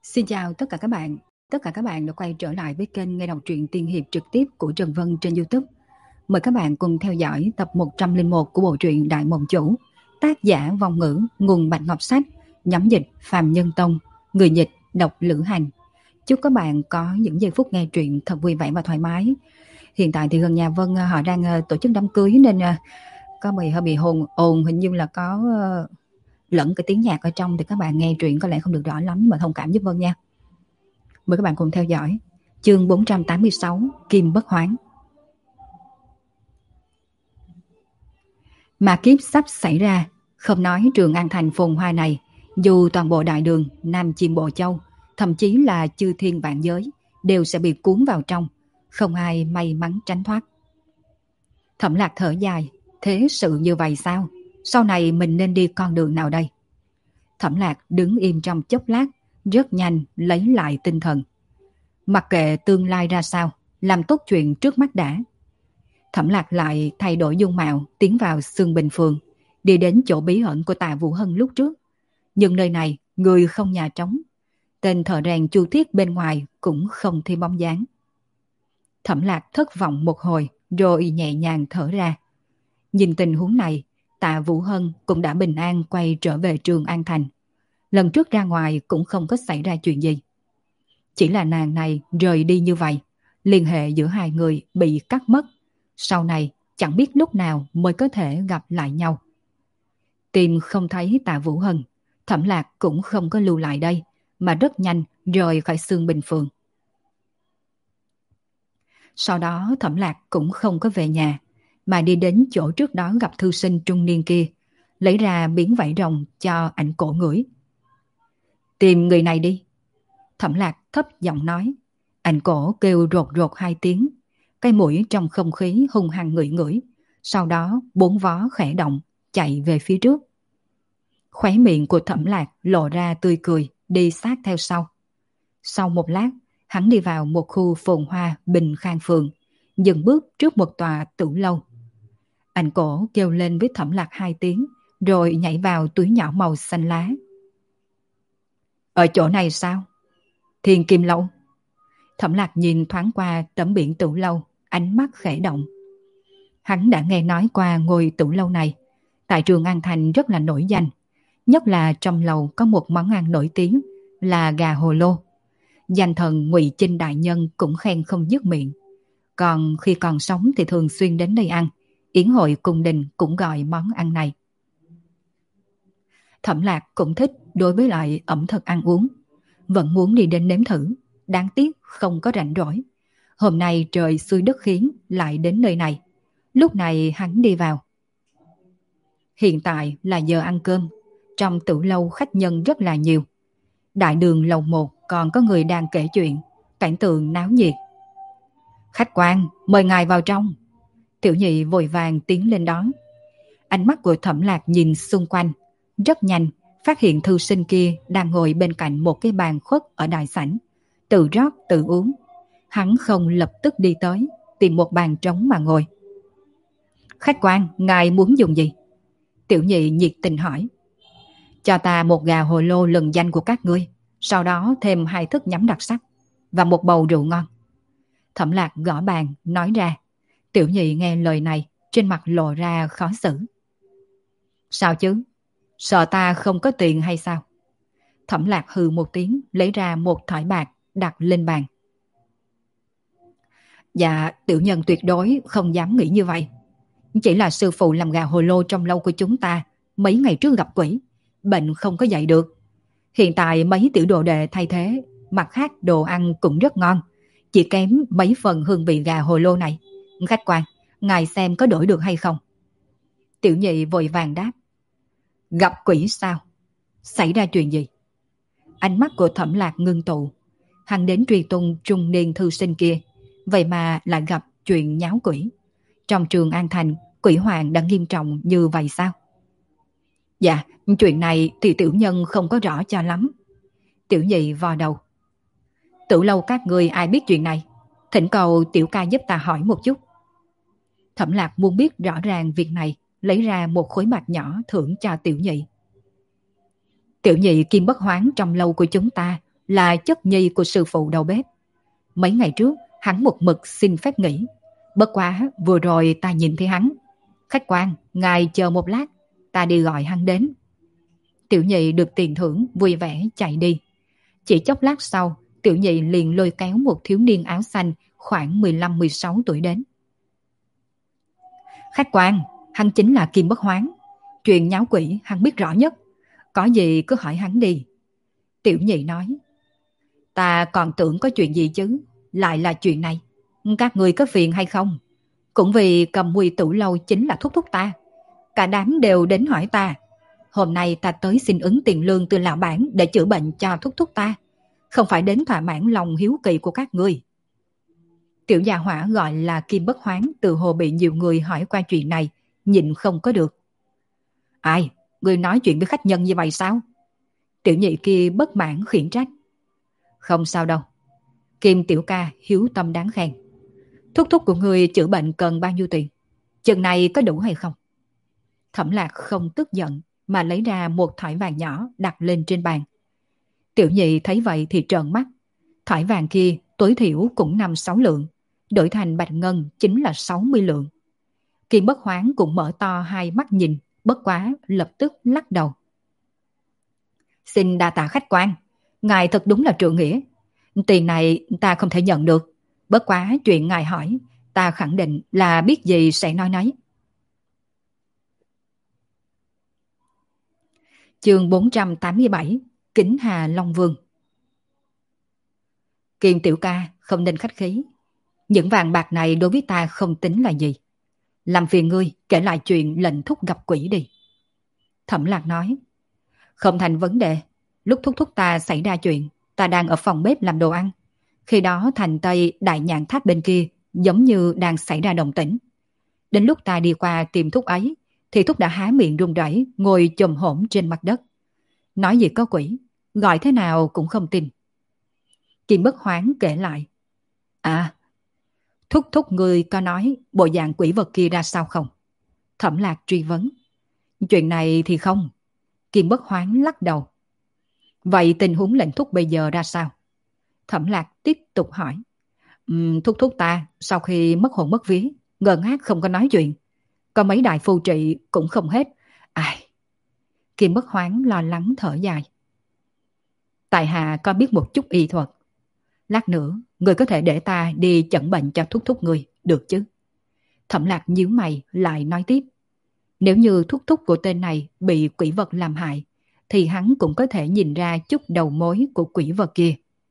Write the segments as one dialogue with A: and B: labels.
A: Xin chào tất cả các bạn. Tất cả các bạn đã quay trở lại với kênh nghe đọc truyện tiên hiệp trực tiếp của Trần Vân trên YouTube. Mời các bạn cùng theo dõi tập 101 của bộ truyện Đại Mộng Chủ, tác giả Vong Ngữ, nguồn Bạch Ngọc Sách, nhóm dịch Phàm Nhân Tông, người dịch Độc Lữ Hành. Chúc các bạn có những giây phút nghe truyện thật vui vẻ và thoải mái. Hiện tại thì gần nhà Vân họ đang tổ chức đám cưới nên có hơi bị ồn, hình như là có lẫn cái tiếng nhạc ở trong thì các bạn nghe truyện có lẽ không được rõ lắm, mà thông cảm giúp Vân nha. Mời các bạn cùng theo dõi chương 486 Kim Bất Hoán. Mà kiếp sắp xảy ra, không nói Trường An Thành phồn hoa này, dù toàn bộ đại đường, Nam Chiêm Bộ Châu, thậm chí là chư thiên vạn giới đều sẽ bị cuốn vào trong, không ai may mắn tránh thoát. Thẩm Lạc thở dài, thế sự như vậy sao? Sau này mình nên đi con đường nào đây? Thẩm Lạc đứng im trong chốc lát, rất nhanh lấy lại tinh thần. Mặc kệ tương lai ra sao, làm tốt chuyện trước mắt đã. Thẩm Lạc lại thay đổi dung mạo, tiến vào Xương Bình Phường, đi đến chỗ bí ẩn của Tạ Vũ Hân lúc trước. Nhưng nơi này, người không nhà trống. Tên thợ rèn Chu Thiết bên ngoài cũng không thấy bóng dáng. Thẩm Lạc thất vọng một hồi, rồi nhẹ nhàng thở ra. Nhìn tình huống này, Tạ Vũ Hân cũng đã bình an quay trở về Trường An Thành. Lần trước ra ngoài cũng không có xảy ra chuyện gì. Chỉ là nàng này rời đi như vậy, liên hệ giữa hai người bị cắt mất. Sau này chẳng biết lúc nào mới có thể gặp lại nhau. Tìm không thấy Tạ Vũ Hân, Thẩm Lạc cũng không có lưu lại đây, mà rất nhanh rời khỏi Xương Bình Phường. Sau đó Thẩm Lạc cũng không có về nhà, mà đi đến chỗ trước đó gặp thư sinh trung niên kia, lấy ra miếng vải rồng cho Ảnh Cổ ngửi. Tìm người này đi. Thẩm Lạc thấp giọng nói. Ảnh Cổ kêu rột rột hai tiếng, cái mũi trong không khí hung hăng ngửi ngửi, sau đó bốn vó khẽ động, chạy về phía trước. Khóe miệng của Thẩm Lạc lộ ra tươi cười, đi sát theo sau. Sau một lát, hắn đi vào một khu phồn hoa Bình Khang Phường, dừng bước trước một tòa tử lâu. Ảnh Cổ kêu lên với Thẩm Lạc hai tiếng, rồi nhảy vào túi nhỏ màu xanh lá. Ở chỗ này sao? Thiên Kim Lâu. Thẩm Lạc nhìn thoáng qua tấm biển tử lâu, ánh mắt khẽ động. Hắn đã nghe nói qua ngôi tử lâu này, tại Trường An Thành rất là nổi danh, nhất là trong lầu có một món ăn nổi tiếng là gà hồ lô. Danh thần Ngụy Chinh đại nhân cũng khen không dứt miệng. Còn khi còn sống thì thường xuyên đến đây ăn, yến hội cung đình cũng gọi món ăn này. Thẩm Lạc cũng thích đối với lại ẩm thực ăn uống, vẫn muốn đi đến nếm thử, đáng tiếc không có rảnh rỗi. Hôm nay trời xui đất khiến lại đến nơi này. Lúc này hắn đi vào. Hiện tại là giờ ăn cơm, trong tử lâu khách nhân rất là nhiều. Đại đường lầu 1 còn có người đang kể chuyện, cảnh tượng náo nhiệt. Khách quan, mời ngài vào trong. Tiểu nhị vội vàng tiến lên đón. Ánh mắt của Thẩm Lạc nhìn xung quanh, rất nhanh phát hiện thư sinh kia đang ngồi bên cạnh một cái bàn khuất ở đại sảnh, tự rót tự uống. Hắn không lập tức đi tới, tìm một bàn trống mà ngồi. Khách quan, ngài muốn dùng gì? Tiểu nhị nhiệt tình hỏi. Cho ta một gà hồ lô lừng danh của các ngươi, sau đó thêm 2 thức nhắm đặc sắc và một bầu rượu ngon. Thẩm Lạc gõ bàn nói ra. Tiểu nhị nghe lời này, trên mặt lộ ra khó xử. Sao chứ? Sợ ta không có tiền hay sao? Thẩm Lạc hừ một tiếng, lấy ra một thỏi bạc đặt lên bàn. Dạ, tiểu nhân tuyệt đối không dám nghĩ như vậy. Chỉ là sư phụ làm gà hồ lô trong lâu của chúng ta mấy ngày trước gặp quỷ, bệnh không có dậy được. Hiện tại mấy tiểu đồ đệ thay thế, mặt khác đồ ăn cũng rất ngon, chỉ kém mấy phần hương vị gà hồ lô này. Khách quan, ngài xem có đổi được hay không? Tiểu nhị vội vàng đáp. Gặp quỷ sao? Xảy ra chuyện gì? Ánh mắt của Thẩm Lạc ngưng tụ. Hắn đến truy tung trung niên thư sinh kia, vậy mà lại gặp chuyện nháo quỷ. Trong Trường An Thành, quỷ hoàng đã nghiêm trọng như vậy sao? Dạ, chuyện này thì tiểu nhân không có rõ cho lắm. Tiểu nhị vò đầu. Tử lâu các người ai biết chuyện này? Thỉnh cầu tiểu ca giúp ta hỏi một chút. Thẩm Lạc muốn biết rõ ràng việc này, lấy ra một khối bạc nhỏ thưởng cho tiểu nhị. Tiểu nhị Kim Bất Hoán trong lâu của chúng ta là chất nhi của sư phụ đầu bếp. Mấy ngày trước, hắn một mực xin phép nghỉ. Bất quá, vừa rồi ta nhìn thấy hắn. Khách quan, ngài chờ một lát, ta đi gọi hắn đến. Tiểu nhị được tiền thưởng, vui vẻ chạy đi. Chỉ chốc lát sau, tiểu nhị liền lôi kéo một thiếu niên áo xanh khoảng 15-16 tuổi đến. Khách quan, hắn chính là Kim Bất Hoán. Chuyện nháo quỷ hắn biết rõ nhất. Có gì cứ hỏi hắn đi. Tiểu nhị nói. Ta còn tưởng có chuyện gì chứ. Lại là chuyện này. Các người có phiền hay không? Cũng vì cầm mùi tửu lâu chính là thúc thúc ta. Cả đám đều đến hỏi ta. Hôm nay ta tới xin ứng tiền lương từ lão bản để chữa bệnh cho thúc thúc ta. Không phải đến thỏa mãn lòng hiếu kỳ của các ngươi. Tiểu gia hỏa gọi là Kim Bất Hoán từ hồ bị nhiều người hỏi qua chuyện này, nhịn không có được. Ai? Ngươi nói chuyện với khách nhân như vậy sao? Tiểu nhị kia bất mãn khiển trách. Không sao đâu. Kim tiểu ca hiếu tâm đáng khen. Thúc thúc của ngươi chữa bệnh cần bao nhiêu tiền? Chừng này có đủ hay không? Thẩm Lạc không tức giận mà lấy ra một thỏi vàng nhỏ đặt lên trên bàn. Tiểu nhị thấy vậy thì trợn mắt. Thỏi vàng kia tối thiểu cũng 5-6 lượng, đổi thành bạch ngân chính là 60 lượng. Kim Bất Hoán cũng mở to hai mắt nhìn, bất quá lập tức lắc đầu. Xin đa tạ khách quan, ngài thật đúng là trượng nghĩa. Tiền này ta không thể nhận được, bất quá chuyện ngài hỏi, ta khẳng định là biết gì sẽ nói nấy. Chương 487, Kính Hà Long Vương. Kim tiểu ca không nên khách khí. Những vàng bạc này đối với ta không tính là gì. Làm phiền ngươi kể lại chuyện lệnh thúc gặp quỷ đi. Thẩm Lạc nói. Không thành vấn đề. Lúc thúc thúc ta xảy ra chuyện, ta đang ở phòng bếp làm đồ ăn. Khi đó thành Tây Đại Nhạn Tháp bên kia giống như đang xảy ra động tĩnh. Đến lúc ta đi qua tìm thúc ấy, thì thúc đã há miệng run rẩy ngồi chồm hổm trên mặt đất. Nói gì có quỷ, gọi thế nào cũng không tin. Kim Bất Hoán kể lại. À, thúc thúc ngươi có nói bộ dạng quỷ vật kia ra sao không? Thẩm Lạc truy vấn. Chuyện này thì không. Kim Bất Hoán lắc đầu. Vậy tình huống lệnh thúc bây giờ ra sao? Thẩm Lạc tiếp tục hỏi. Thúc thúc ta sau khi mất hồn mất vía, ngơ ngác không có nói chuyện. Có mấy đại phù trị cũng không hết. Ai? Kim Bất Hoán lo lắng thở dài. Tại hạ có biết một chút y thuật. Lát nữa, người có thể để ta đi chẩn bệnh cho thúc thúc người, được chứ? Thẩm Lạc nhíu mày lại nói tiếp. Nếu như thúc thúc của tên này bị quỷ vật làm hại, thì hắn cũng có thể nhìn ra chút đầu mối của quỷ vật kia.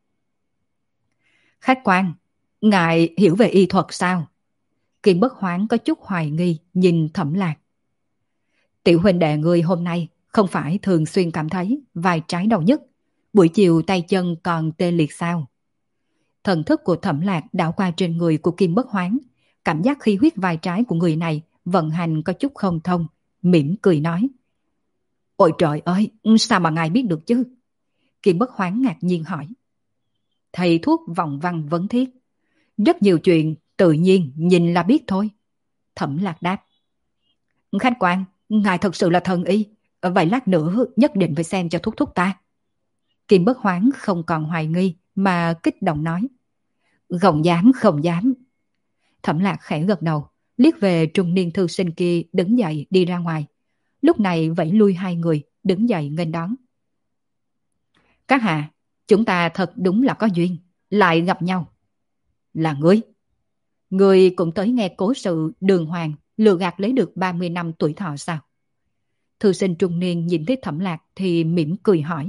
A: Khách quan, ngài hiểu về y thuật sao? Kim Bất Hoán có chút hoài nghi nhìn Thẩm Lạc. Tiểu huynh đệ người hôm nay không phải thường xuyên cảm thấy vai trái đau nhức, buổi chiều tay chân còn tê liệt sao? Thần thức của Thẩm Lạc đảo qua trên người của Kim Bất Hoán, cảm giác khí huyết vai trái của người này vận hành có chút không thông, mỉm cười nói. Ôi trời ơi, sao mà ngài biết được chứ? Kim Bất Hoán ngạc nhiên hỏi. Thầy thuốc vòng văn vấn thiết. Rất nhiều chuyện tự nhiên nhìn là biết thôi. Thẩm Lạc đáp. Khách quan, ngài thật sự là thần y. Vậy lát nữa nhất định phải xem cho thúc thúc ta. Kim Bất Hoán không còn hoài nghi mà kích động nói. Không dám, không dám. Thẩm Lạc khẽ gật đầu, liếc về trung niên thư sinh kia đứng dậy đi ra ngoài. Lúc này vẫy lui hai người đứng dậy nghênh đón. Các hạ, chúng ta thật đúng là có duyên, lại gặp nhau. Là ngươi? Ngươi cũng tới nghe cố sự Đường Hoàng lừa gạt lấy được 30 năm tuổi thọ sao? Thư sinh trung niên nhìn thấy Thẩm Lạc thì mỉm cười hỏi.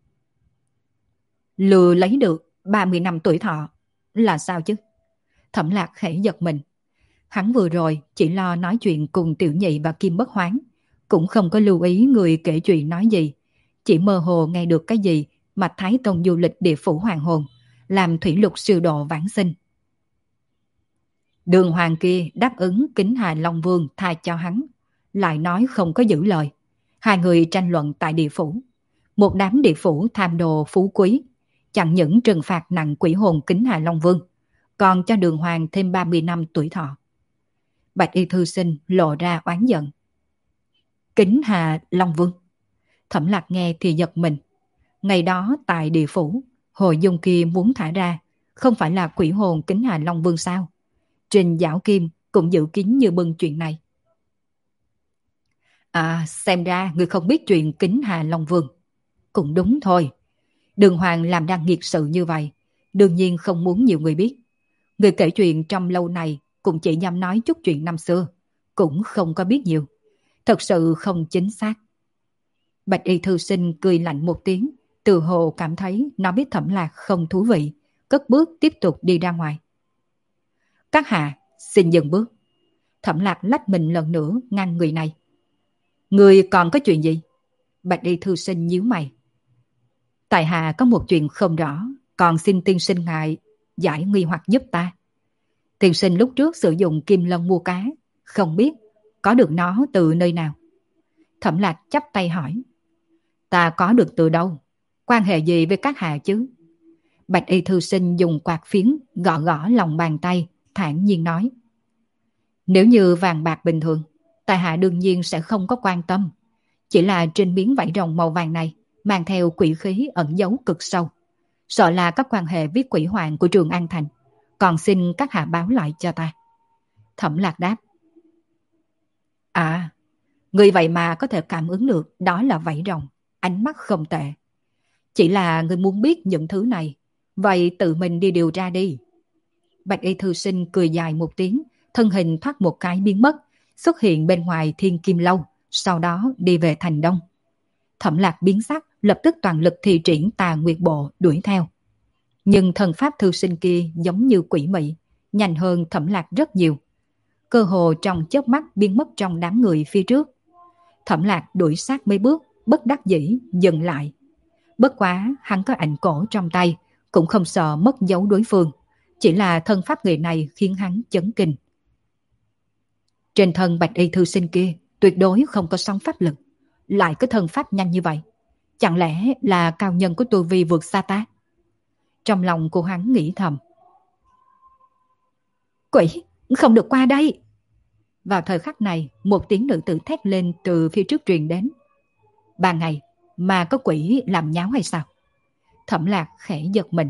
A: Lừa lấy được 30 năm tuổi thọ là sao chứ? Thẩm Lạc khẽ giật mình. Hắn vừa rồi chỉ lo nói chuyện cùng Tiểu Nhị và Kim Bất Hoán, cũng không có lưu ý người kể chuyện nói gì, chỉ mơ hồ nghe được cái gì mà Thái Tông du lịch địa phủ hoàng hồn, làm thủy lục siêu độ vãng sinh. Đường Hoàng kia đáp ứng Kính Hà Long Vương tha cho hắn, lại nói không có giữ lời. Hai người tranh luận tại địa phủ. Một đám địa phủ tham đồ phú quý, chẳng những trừng phạt nặng quỷ hồn Kính Hà Long Vương, còn cho Đường Hoàng thêm 30 năm tuổi thọ. Bạch y thư sinh lộ ra oán giận. Kính Hà Long Vương. Thẩm Lạc nghe thì giật mình. Ngày đó tại địa phủ, Hồ Dung kia muốn thả ra, không phải là quỷ hồn Kính Hà Long Vương sao? Trình Giảo Kim cũng dự kiến như bưng chuyện này. À, xem ra người không biết chuyện Kính Hà Long Vương. Cũng đúng thôi. Đường Hoàng làm đang nghiệt sự như vậy, đương nhiên không muốn nhiều người biết. Người kể chuyện trong lâu này cũng chỉ dám nói chút chuyện năm xưa, cũng không có biết nhiều. Thật sự không chính xác. Bạch y thư sinh cười lạnh một tiếng, tự hồ cảm thấy nó biết Thẩm Lạc không thú vị, cất bước tiếp tục đi ra ngoài. Các hạ, xin dừng bước. Thẩm Lạc lách mình lần nữa ngăn người này. Người còn có chuyện gì? Bạch y thư sinh nhíu mày. Tại hạ có một chuyện không rõ, còn xin tiên sinh ngài giải nghi hoặc giúp ta. Tiên sinh lúc trước sử dụng kim lân mua cá, không biết có được nó từ nơi nào. Thẩm Lạc chắp tay hỏi. Ta có được từ đâu? Quan hệ gì với các hạ chứ? Bạch y thư sinh dùng quạt phiến gõ gõ lòng bàn tay, thản nhiên nói. Nếu như vàng bạc bình thường, tại hạ đương nhiên sẽ không có quan tâm. Chỉ là trên miếng vảy rồng màu vàng này mang theo quỷ khí ẩn giấu cực sâu. Sợ là các quan hệ với quỷ hoàng của Trường An Thành. Còn xin các hạ báo lại cho ta. Thẩm Lạc đáp. À, người vậy mà có thể cảm ứng được đó là vảy rồng. Ánh mắt không tệ. Chỉ là người muốn biết những thứ này. Vậy tự mình đi điều tra đi. Bạch y thư sinh cười dài một tiếng, thân hình thoát một cái biến mất, xuất hiện bên ngoài Thiên Kim Lâu, sau đó đi về thành Đông. Thẩm Lạc biến sắc, lập tức toàn lực thi triển Tà Nguyệt Bộ đuổi theo. Nhưng thần pháp thư sinh kia giống như quỷ mị, nhanh hơn Thẩm Lạc rất nhiều. Cơ hồ trong chớp mắt biến mất trong đám người phía trước. Thẩm Lạc đuổi sát mấy bước, bất đắc dĩ dừng lại. Bất quá hắn có ảnh cổ trong tay, cũng không sợ mất dấu đối phương. Chỉ là thân pháp người này khiến hắn chấn kinh. Trên thân bạch y thư sinh kia tuyệt đối không có sóng pháp lực, lại có thân pháp nhanh như vậy. Chẳng lẽ là cao nhân của tu vi vượt xa ta? Trong lòng cô hắn nghĩ thầm. Quỷ, không được qua đây. Vào thời khắc này, một tiếng nữ tử thét lên từ phía trước truyền đến. Ban ngày mà có quỷ làm nháo hay sao? Thẩm Lạc khẽ giật mình.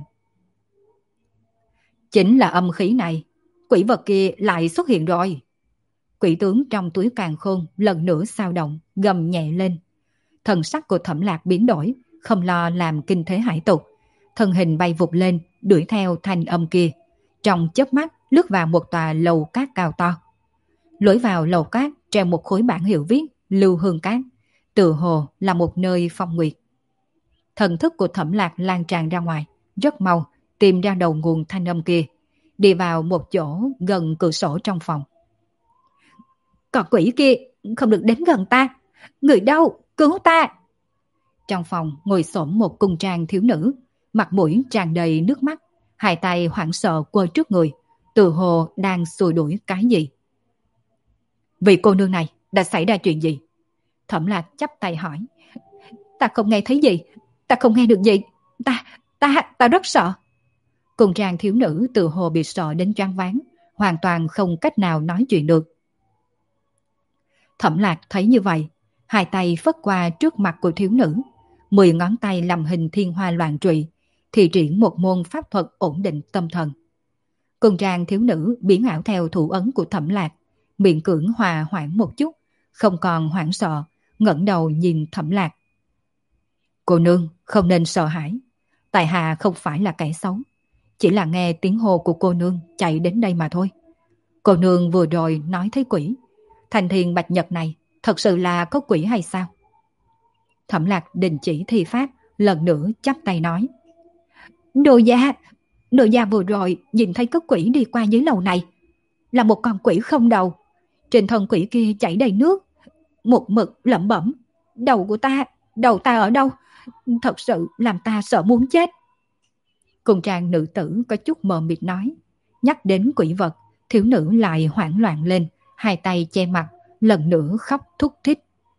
A: Chính là âm khí này, quỷ vật kia lại xuất hiện rồi. Quỷ tướng trong túi càn khôn lần nữa xao động, gầm nhẹ lên. Thần sắc của Thẩm Lạc biến đổi, không lo làm kinh thế hải tục. Thân hình bay vụt lên, đuổi theo thanh âm kia. Trong chớp mắt lướt vào một tòa lầu cát cao to. Lối vào lầu cát treo một khối bảng hiệu viết Lưu Hương Cát, tự hồ là một nơi phong nguyệt. Thần thức của Thẩm Lạc lan tràn ra ngoài, rất mau tìm ra đầu nguồn thanh âm kia, đi vào một chỗ gần cửa sổ trong phòng. Còn quỷ kia không được đến gần ta. Người đâu? Cứu ta! Trong phòng ngồi xổm một cung trang thiếu nữ, mặt mũi tràn đầy nước mắt, hai tay hoảng sợ quơ trước người, tự hồ đang xua đuổi cái gì. Vị cô nương này đã xảy ra chuyện gì? Thẩm Lạc chắp tay hỏi. Ta không nghe thấy gì, ta không nghe được gì, ta rất sợ. Cung trang thiếu nữ tự hồ bị sợ đến choáng váng, hoàn toàn không cách nào nói chuyện được. Thẩm Lạc thấy như vậy, hai tay phất qua trước mặt của thiếu nữ, 10 ngón tay làm hình thiên hoa loạn trụy, thì triển một môn pháp thuật ổn định tâm thần. Cung trang thiếu nữ biến ảo theo thủ ấn của Thẩm Lạc, miệng cưỡng hòa hoãn một chút, không còn hoảng sợ, ngẩng đầu nhìn Thẩm Lạc. Cô nương không nên sợ hãi, tại hạ không phải là kẻ xấu, chỉ là nghe tiếng hô của cô nương chạy đến đây mà thôi. Cô nương vừa rồi nói thấy quỷ, thành thiên bạch nhật này thật sự là có quỷ hay sao? Thẩm Lạc đình chỉ thi pháp, lần nữa chắp tay nói. Đồ gia vừa rồi nhìn thấy có quỷ đi qua dưới lầu này, là một con quỷ không đầu. Trên thân quỷ kia chảy đầy nước, một mực lẩm bẩm. Đầu ta ở đâu? Thật sự làm ta sợ muốn chết. Cùng trang nữ tử có chút mờ mịt nói. Nhắc đến quỷ vật, thiếu nữ lại hoảng loạn lên, hai tay che mặt, lần nữa khóc thút thít.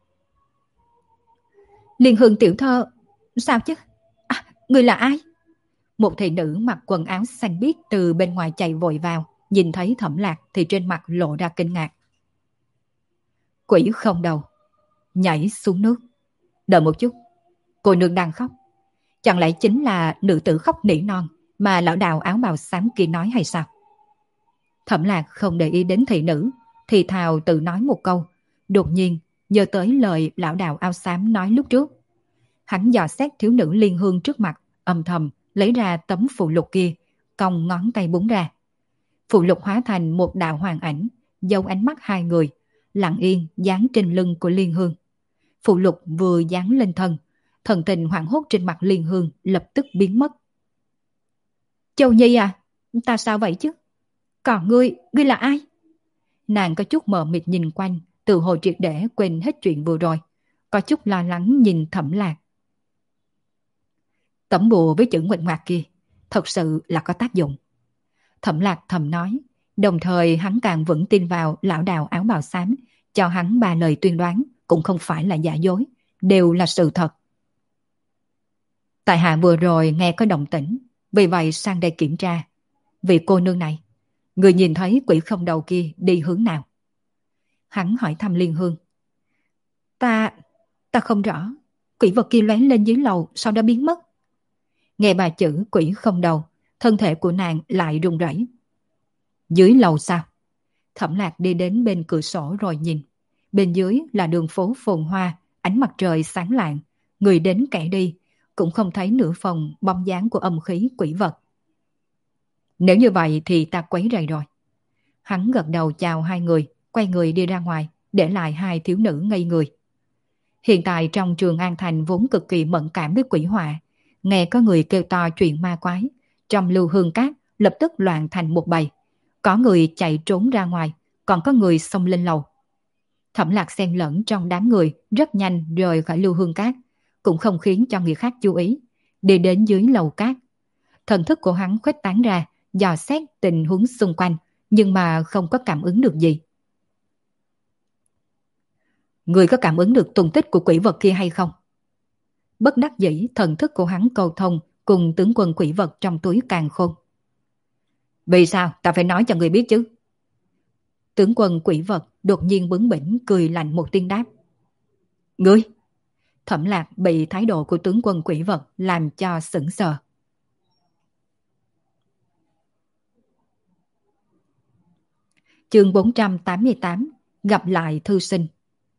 A: Liên Hương tiểu thơ, sao chứ? À, người là ai? Một thị nữ mặc quần áo xanh biếc từ bên ngoài chạy vội vào, nhìn thấy Thẩm Lạc thì trên mặt lộ ra kinh ngạc. Quỷ không đầu, nhảy xuống nước. Đợi một chút, cô nương đang khóc. Chẳng lẽ chính là nữ tử khóc nỉ non mà lão đạo áo bào xám kia nói hay sao? Thẩm Lạc không để ý đến thị nữ, thì thào tự nói một câu, đột nhiên nhớ tới lời lão đạo áo xám nói lúc trước. Hắn dò xét thiếu nữ Liên Hương trước mặt, âm thầm lấy ra tấm phụ lục kia, cong ngón tay búng ra. Phụ lục hóa thành một đạo hoàng ảnh, giấu ánh mắt hai người, lặng yên dán trên lưng của Liên Hương. Phụ lục vừa dán lên thân, thần tình hoảng hốt trên mặt Liên Hương lập tức biến mất. Châu Nhi à, ta sao vậy chứ? Còn ngươi là ai? Nàng có chút mờ mịt nhìn quanh, tự hồ triệt để quên hết chuyện vừa rồi, có chút lo lắng nhìn Thẩm Lạc. Tấm bùa với chữ nguệch ngoạc kia thật sự là có tác dụng. Thẩm Lạc thầm nói, đồng thời hắn càng vững tin vào lão đạo áo bào xám, cho hắn 3 lời tuyên đoán cũng không phải là giả dối, đều là sự thật. Tại hạ vừa rồi nghe có động tĩnh, vì vậy sang đây kiểm tra. Vị cô nương này, người nhìn thấy quỷ không đầu kia đi hướng nào? Hắn hỏi thăm Liên Hương. Ta không rõ. Quỷ vật kia lóe lên dưới lầu, sau đó biến mất. Nghe bà chữ quỷ không đầu, thân thể của nàng lại run rẩy. Dưới lầu sao? Thẩm Lạc đi đến bên cửa sổ rồi nhìn. Bên dưới là đường phố phồn hoa, ánh mặt trời sáng lạng, người đến kẻ đi, cũng không thấy nửa phần bóng dáng của âm khí quỷ vật. Nếu như vậy thì ta quấy rầy rồi. Hắn gật đầu chào hai người, quay người đi ra ngoài, để lại hai thiếu nữ ngây người. Hiện tại trong Trường An Thành vốn cực kỳ mẫn cảm với quỷ họa, nghe có người kêu to chuyện ma quái, trong lưu hương cát lập tức loạn thành một bầy. Có người chạy trốn ra ngoài, còn có người xông lên lầu. Thẩm Lạc xen lẫn trong đám người, rất nhanh rời khỏi lưu hương cát, cũng không khiến cho người khác chú ý, đi đến dưới lầu cát. Thần thức của hắn khuếch tán ra, dò xét tình huống xung quanh, nhưng mà không có cảm ứng được gì. Người có cảm ứng được tung tích của quỷ vật kia hay không? Bất đắc dĩ, thần thức của hắn cầu thông cùng tướng quân quỷ vật trong túi càn khôn. Vì sao ta phải nói cho người biết chứ? Tướng quân quỷ vật đột nhiên bướng bỉnh cười lạnh một tiếng đáp. Ngươi! Thẩm Lạc bị thái độ của tướng quân quỷ vật làm cho sững sờ. Chương 488, gặp lại thư sinh.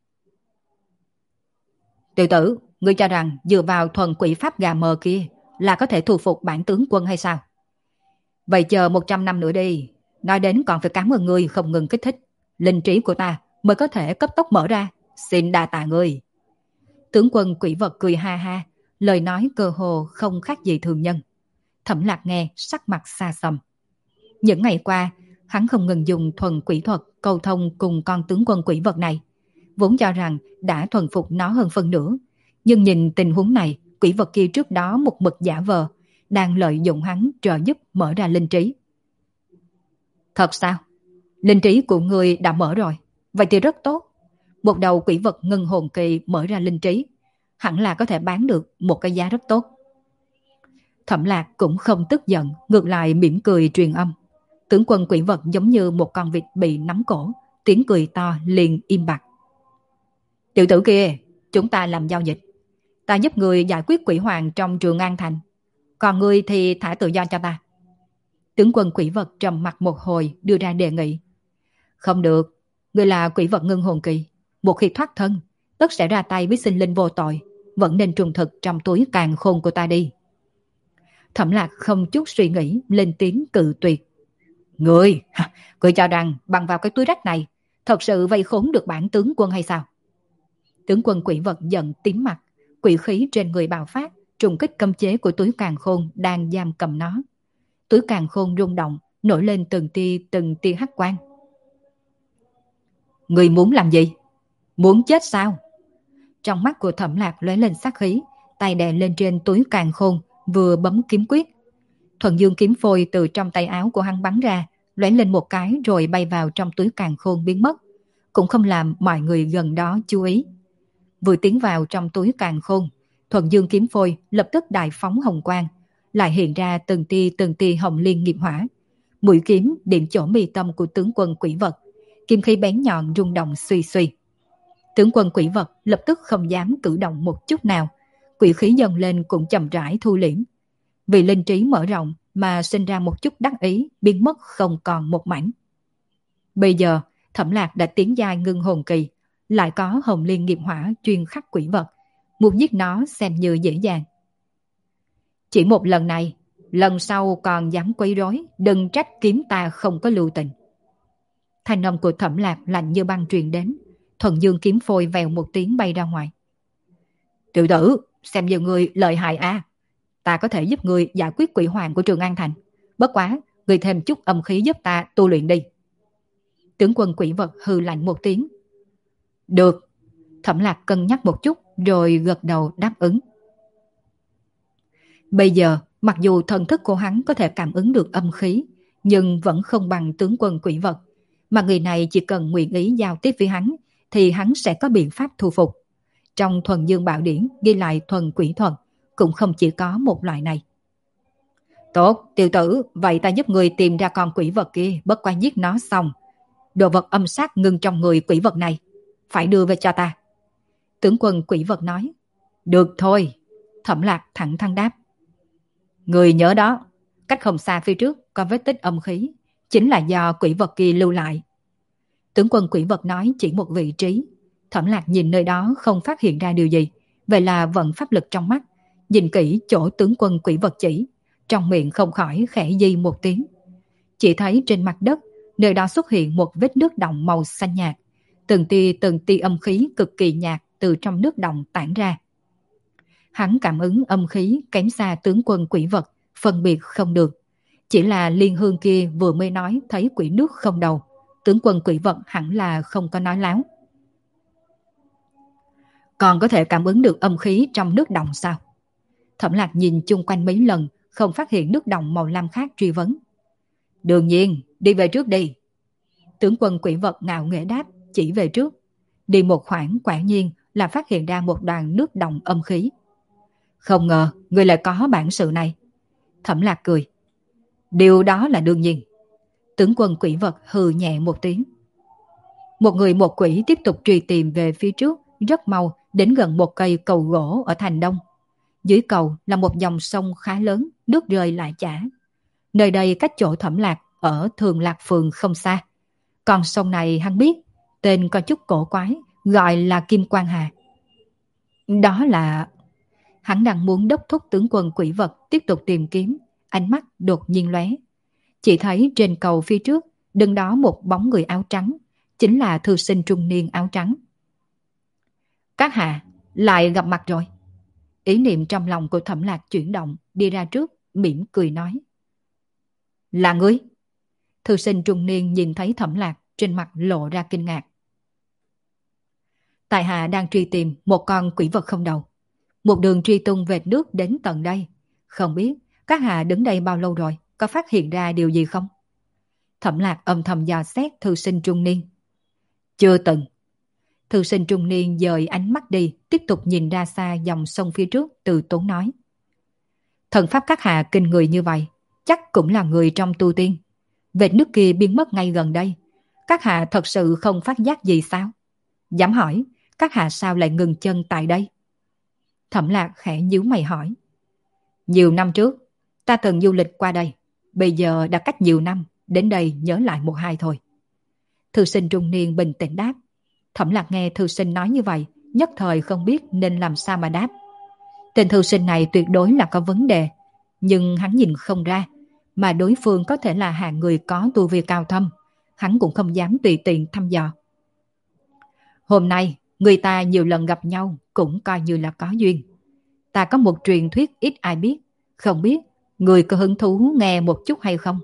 A: Tiểu tử, ngươi cho rằng dựa vào thuần quỷ pháp gà mờ kia là có thể thu phục bản tướng quân hay sao? Vậy chờ 100 năm nữa đi, nói đến còn phải cảm ơn ngươi không ngừng kích thích. Linh trí của ta mới có thể cấp tốc mở ra, xin đa tạ ngươi. Tướng quân quỷ vật cười ha ha, lời nói cơ hồ không khác gì thường nhân. Thẩm Lạc nghe sắc mặt xa xăm. Những ngày qua, hắn không ngừng dùng thuần quỷ thuật cầu thông cùng con tướng quân quỷ vật này, vốn cho rằng đã thuần phục nó hơn phân nửa, nhưng nhìn tình huống này, quỷ vật kia trước đó một mực giả vờ, đang lợi dụng hắn trợ giúp mở ra linh trí. Thật sao? Linh trí của ngươi đã mở rồi, vậy thì rất tốt. Một đầu quỷ vật ngân hồn kỳ mở ra linh trí, hẳn là có thể bán được một cái giá rất tốt. Thẩm Lạc cũng không tức giận, ngược lại mỉm cười truyền âm. Tướng quân quỷ vật giống như một con vịt bị nắm cổ, tiếng cười to liền im bặt. Tiểu tử kia, chúng ta làm giao dịch. Ta giúp người giải quyết quỷ hoàng trong Trường An Thành, còn ngươi thì thả tự do cho ta. Tướng quân quỷ vật trầm mặt một hồi đưa ra đề nghị. Không được, ngươi là quỷ vật ngưng hồn kỳ, một khi thoát thân, tất sẽ ra tay với sinh linh vô tội, vẫn nên trung thực trong túi càn khôn của ta đi. Thẩm Lạc không chút suy nghĩ lên tiếng cự tuyệt. Ngươi cho rằng bằng vào cái túi rách này, thật sự vây khốn được bản tướng quân hay sao? Tướng quân quỷ vật giận tím mặt, quỷ khí trên người bạo phát, trùng kích cấm chế của túi càn khôn đang giam cầm nó. Túi càn khôn rung động, nổi lên từng tia hắc quang. Người muốn làm gì? Muốn chết sao? Trong mắt của Thẩm Lạc lóe lên sát khí, tay đè lên trên túi càn khôn, vừa bấm kiếm quyết. Thuần dương kiếm phôi từ trong tay áo của hắn bắn ra, lóe lên một cái rồi bay vào trong túi càn khôn biến mất, cũng không làm mọi người gần đó chú ý. Vừa tiến vào trong túi càn khôn, thuần dương kiếm phôi lập tức đại phóng hồng quang, lại hiện ra từng tia hồng liên nghiệp hỏa. Mũi kiếm điểm chỗ mi tâm của tướng quân quỷ vật, kim khí bén nhọn rung động suy suy. Tướng quân quỷ vật lập tức không dám cử động một chút nào, quỷ khí dâng lên cũng chậm rãi thu liễm. Vì linh trí mở rộng mà sinh ra một chút đắc ý, biến mất không còn một mảnh. Bây giờ, Thẩm Lạc đã tiến giai ngưng hồn kỳ, lại có hồng liên nghiệp hỏa chuyên khắc quỷ vật, muốn giết nó xem như dễ dàng. Chỉ một lần này, lần sau còn dám quấy rối, đừng trách kiếm ta không có lưu tình. Thanh âm của Thẩm Lạc lạnh như băng truyền đến, thuần dương kiếm phôi vèo một tiếng bay ra ngoài. Tiểu tử, xem như người lợi hại à. Ta có thể giúp người giải quyết quỷ hoàng của Trường An Thành. Bất quá, người thêm chút âm khí giúp ta tu luyện đi. Tướng quân quỷ vật hừ lạnh một tiếng. Được. Thẩm Lạc cân nhắc một chút rồi gật đầu đáp ứng. Bây giờ, mặc dù thần thức của hắn có thể cảm ứng được âm khí, nhưng vẫn không bằng tướng quân quỷ vật. Mà người này chỉ cần nguyện ý giao tiếp với hắn, thì hắn sẽ có biện pháp thu phục. Trong thuần dương bảo điển ghi lại thuần quỷ thuật, cũng không chỉ có một loại này. Tốt, tiểu tử, vậy ta giúp người tìm ra con quỷ vật kia, bất quá giết nó xong. Đồ vật âm sát ngưng trong người quỷ vật này, phải đưa về cho ta. Tướng quân quỷ vật nói. Được thôi. Thẩm Lạc thẳng thắn đáp. Người nhớ đó, cách không xa phía trước có vết tích âm khí, chính là do quỷ vật kia lưu lại. Tướng quân quỷ vật nói chỉ một vị trí. Thẩm Lạc nhìn nơi đó không phát hiện ra điều gì, vậy là vận pháp lực trong mắt, nhìn kỹ chỗ tướng quân quỷ vật chỉ, trong miệng không khỏi khẽ di một tiếng. Chỉ thấy trên mặt đất, nơi đó xuất hiện một vết nước đọng màu xanh nhạt, từng tia âm khí cực kỳ nhạt từ trong nước đọng tản ra. Hắn cảm ứng âm khí kém xa tướng quân quỷ vật, phân biệt không được. Chỉ là Liên Hương kia vừa mới nói thấy quỷ nước không đầu, tướng quân quỷ vật hẳn là không có nói láo. Còn có thể cảm ứng được âm khí trong nước đọng sao? Thẩm Lạc nhìn chung quanh mấy lần, không phát hiện nước đọng màu lam khác truy vấn. Đương nhiên, đi về trước đi. Tướng quân quỷ vật ngạo nghễ đáp, chỉ về trước. Đi một khoảng quả nhiên là phát hiện ra một đoàn nước đọng âm khí. Không ngờ, người lại có bản sự này. Thẩm Lạc cười. Điều đó là đương nhiên. Tướng quân quỷ vật hừ nhẹ một tiếng. Một người một quỷ tiếp tục truy tìm về phía trước, rất mau đến gần một cây cầu gỗ ở thành đông. Dưới cầu là một dòng sông khá lớn, nước rơi lại chả. Nơi đây cách chỗ Thẩm Lạc ở Thường Lạc Phường không xa. Còn sông này hắn biết, tên có chút cổ quái, gọi là Kim Quang Hà. Đó là... Hắn đang muốn đốc thúc tướng quân quỷ vật tiếp tục tìm kiếm, ánh mắt đột nhiên lóe. Chỉ thấy trên cầu phía trước, đứng đó một bóng người áo trắng, chính là thư sinh trung niên áo trắng. Các hạ, lại gặp mặt rồi. Ý niệm trong lòng của Thẩm Lạc chuyển động, đi ra trước, mỉm cười nói. Là ngươi? Thư sinh trung niên nhìn thấy Thẩm Lạc, trên mặt lộ ra kinh ngạc. Tại hạ đang truy tìm một con quỷ vật không đầu. Một đường truy tung vệt nước đến tận đây. Không biết các hạ đứng đây bao lâu rồi, có phát hiện ra điều gì không? Thẩm Lạc âm thầm dò xét thư sinh trung niên. Chưa từng. Thư sinh trung niên dời ánh mắt đi, tiếp tục nhìn ra xa dòng sông phía trước, từ tốn nói. Thần pháp các hạ kinh người như vậy, chắc cũng là người trong tu tiên. Vệt nước kia biến mất ngay gần đây. Các hạ thật sự không phát giác gì sao? Dám hỏi, các hạ sao lại ngừng chân tại đây? Thẩm Lạc khẽ nhíu mày hỏi. Nhiều năm trước, ta từng du lịch qua đây. Bây giờ đã cách nhiều năm, đến đây nhớ lại một hai thôi. Thư sinh trung niên bình tĩnh đáp. Thẩm Lạc nghe thư sinh nói như vậy, nhất thời không biết nên làm sao mà đáp. Tên thư sinh này tuyệt đối là có vấn đề, nhưng hắn nhìn không ra, mà đối phương có thể là hạng người có tu vi cao thâm, hắn cũng không dám tùy tiện thăm dò. Hôm nay, người ta nhiều lần gặp nhau cũng coi như là có duyên. Ta có một truyền thuyết ít ai biết, không biết người có hứng thú nghe một chút hay không?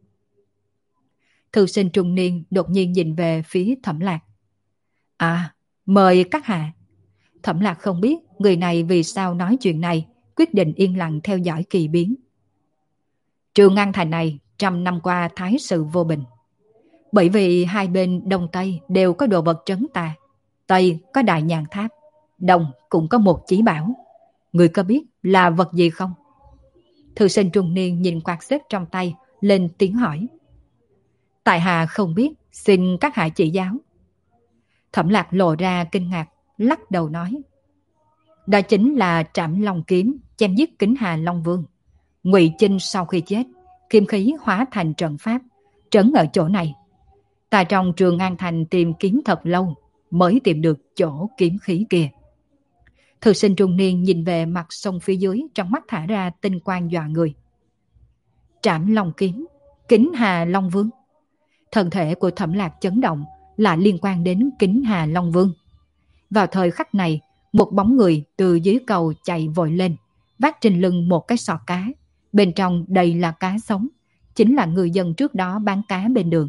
A: Thư sinh trung niên đột nhiên nhìn về phía Thẩm Lạc. À, mời các hạ. Thẩm Lạc không biết người này vì sao nói chuyện này, quyết định yên lặng theo dõi kỳ biến. Trường An Thành này trăm năm qua thái sự vô bình. Bởi vì hai bên Đông Tây đều có đồ vật trấn tà. Tây có Đại Nhàn Tháp, Đông cũng có một chí bảo. Người có biết là vật gì không? Thư sinh trung niên nhìn quạt xếp trong tay, lên tiếng hỏi. Tại hạ không biết, xin các hạ chỉ giáo. Thẩm Lạc lộ ra kinh ngạc, lắc đầu nói. Đó chính là Trảm Long kiếm chém giết Kính Hà Long Vương. Ngụy Chinh sau khi chết, kiếm khí hóa thành trận pháp, trấn ở chỗ này. Ta trong Trường An Thành tìm kiếm thật lâu mới tìm được chỗ kiếm khí kia. Thư sinh trung niên nhìn về mặt sông phía dưới, trong mắt thả ra tinh quang dọa người. Trảm Long kiếm, Kính Hà Long Vương. Thân thể của Thẩm Lạc chấn động, là liên quan đến Kính Hà Long Vương. Vào thời khắc này, một bóng người từ dưới cầu chạy vội lên, vác trên lưng một cái sọ cá, bên trong đầy là cá sống, chính là người dân trước đó bán cá bên đường.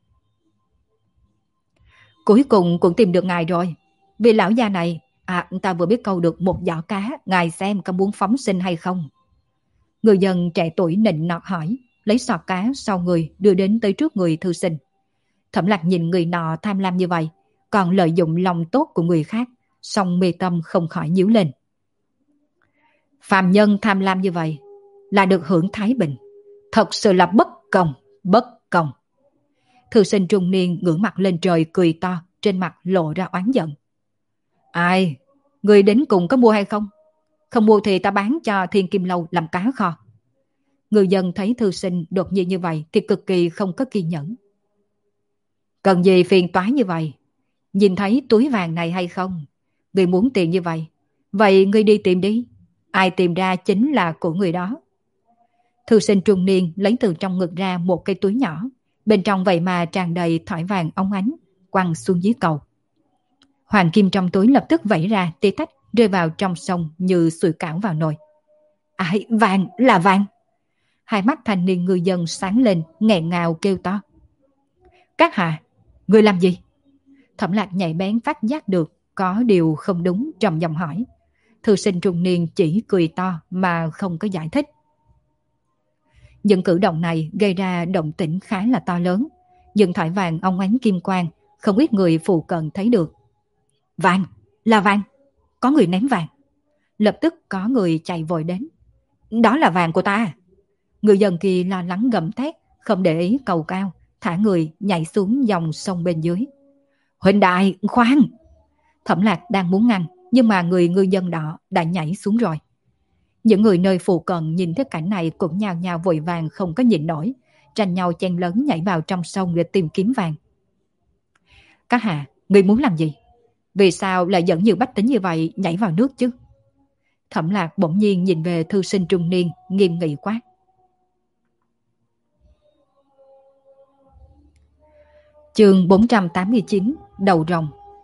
A: Cuối cùng cũng tìm được ngài rồi. Vì lão già này, ta vừa biết câu được một giỏ cá, ngài xem có muốn phóng sinh hay không? Người dân trẻ tuổi nịnh nọt hỏi, lấy sọ cá sau người đưa đến tới trước người thư sinh. Thẩm Lạc nhìn người nọ tham lam như vậy, còn lợi dụng lòng tốt của người khác, song mê tâm không khỏi nhíu lên. Phàm nhân tham lam như vậy là được hưởng thái bình, thật sự là bất công, bất công. Thư sinh trung niên ngửa mặt lên trời cười to, trên mặt lộ ra oán giận. Ai? Người đến cùng có mua hay không? Không mua thì ta bán cho Thiên Kim Lâu làm cá kho. Người dân thấy thư sinh đột nhiên như vậy thì cực kỳ không có kiên nhẫn. Cần gì phiền toái như vậy? Nhìn thấy túi vàng này hay không? Người muốn tiền như vậy, vậy người đi tìm đi. Ai tìm ra chính là của người đó. Thư sinh trung niên lấy từ trong ngực ra một cái túi nhỏ, bên trong vậy mà tràn đầy thỏi vàng óng ánh, quăng xuống dưới cầu. Hoàng kim trong túi lập tức vẩy ra tí tách, rơi vào trong sông như sủi cảo vào nồi. Vàng, là vàng! Hai mắt thanh niên ngư dân sáng lên, nghẹn ngào kêu to. Các hạ, người làm gì? Thẩm Lạc nhạy bén phát giác được có điều không đúng, trầm giọng hỏi. Thư sinh trung niên chỉ cười to mà không có giải thích. Những cử động này gây ra động tĩnh khá là to lớn. Những thỏi vàng óng ánh kim quang, không ít người phụ cận thấy được. Vàng, là vàng! Có người ném vàng. Lập tức có người chạy vội đến. Đó là vàng của ta! Người dân kia lo lắng gầm thét, không để ý cầu cao, thả người nhảy xuống dòng sông bên dưới. Huynh đại, khoan! Thẩm Lạc đang muốn ngăn, nhưng mà người ngư dân đó đã nhảy xuống rồi. Những người nơi phụ cận nhìn thấy cảnh này cũng nhao nhao vội vàng không có nhịn nổi, tranh nhau chen lấn nhảy vào trong sông để tìm kiếm vàng. Các hạ, người muốn làm gì? Vì sao lại dẫn nhiều bách tính như vậy nhảy vào nước chứ? Thẩm Lạc bỗng nhiên nhìn về thư sinh trung niên, nghiêm nghị quát. Chương 489, đầu rồng.